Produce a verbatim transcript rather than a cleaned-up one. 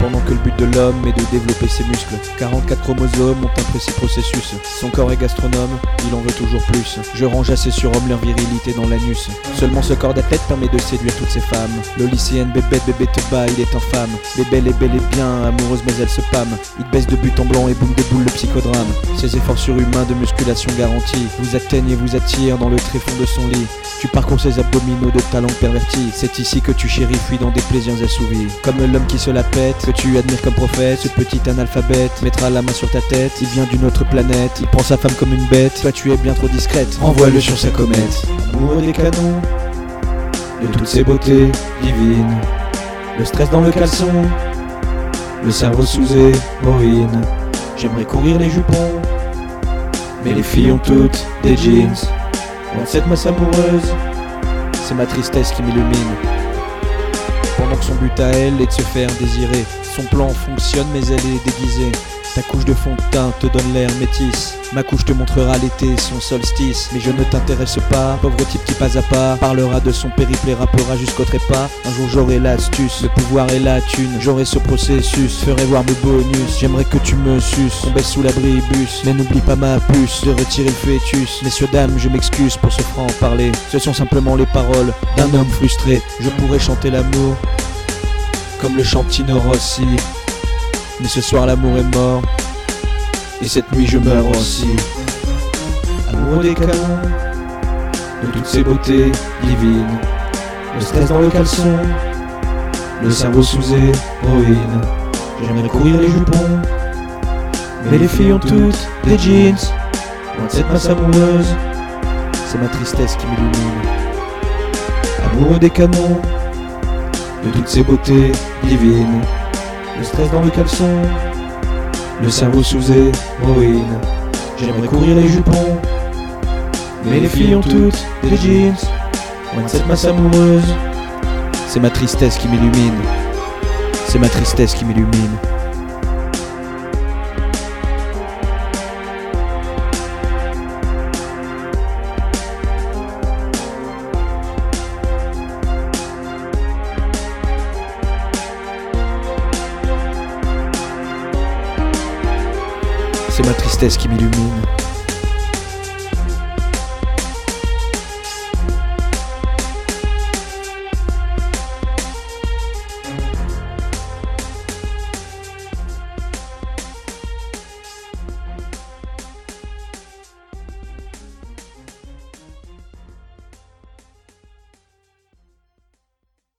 pendant que le but de l'homme est de développer ses muscles. quarante-quatre chromosomes ont un précis processus. Son corps est gastronome, il en veut toujours plus. Je range à ses surhommes leur virilité dans l'anus. Seulement ce corps d'athlète permet de séduire toutes ces femmes. Le lycéenne bébé bébé te bat, il est infâme. Bébé elle est belle et bien, amoureuse mais elle se pâme. Il te baisse de but en blanc et boum de boule le psychodrame. Ses efforts surhumains de musculation garantis vous atteignent et vous attirent dans le tréfonds de son lit. Tu parcours ses abdominaux de talons pervertis. C'est ici que tu chéris, fuis dans des plaisirs assouvis. Comme l'homme qui se la pète, que tu admires comme prophète. Ce petit analphabète mettra la main sur ta tête. Il vient d'une autre planète, il prend sa femme comme une bête. Toi tu es bien trop discrète, envoie-le sur sa comète. Amoureux des canons, de toutes ces beautés divines. Le stress dans le caleçon, le cerveau sous héroïne. J'aimerais courir les jupons, mais les filles ont toutes des jeans. Loin de cette masse amoureuse, c'est ma tristesse qui m'illumine. Pendant que son but à elle est de se faire désirer. Son plan fonctionne mais elle est déguisée. Ta couche de fond de teint te donne l'air métis. Ma couche te montrera l'été, son solstice. Mais je ne t'intéresse pas, pauvre type qui pas à pas parlera de son périple et rappera jusqu'au trépas. Un jour j'aurai l'astuce, le pouvoir et la thune. J'aurai ce processus, ferai voir mes bonus. J'aimerais que tu me suces, qu'on baisse sous l'abribus. Mais n'oublie pas ma puce, de retirer le fœtus. Messieurs dames, je m'excuse pour ce franc-parler. Ce sont simplement les paroles d'un homme frustré. Je pourrais chanter l'amour comme le chante Tino Rossi. Mais ce soir l'amour est mort, et cette nuit je meurs aussi. Amoureux des canons, de toutes ces beautés divines. Le stress dans le caleçon, le cerveau sous héroïne. J'aimerais courir les jupons, mais les filles ont toutes des jeans. Loin de cette masse amoureuse, c'est ma tristesse qui m'illumine. Amoureux des canons, de toutes ces beautés divines. Le stress dans le caleçon, le cerveau sous héroïne. J'aimerais courir les jupons, mais les filles ont toutes des jeans. Loin de cette masse amoureuse, c'est ma tristesse qui m'illumine. C'est ma tristesse qui m'illumine. C'est ma tristesse qui m'illumine.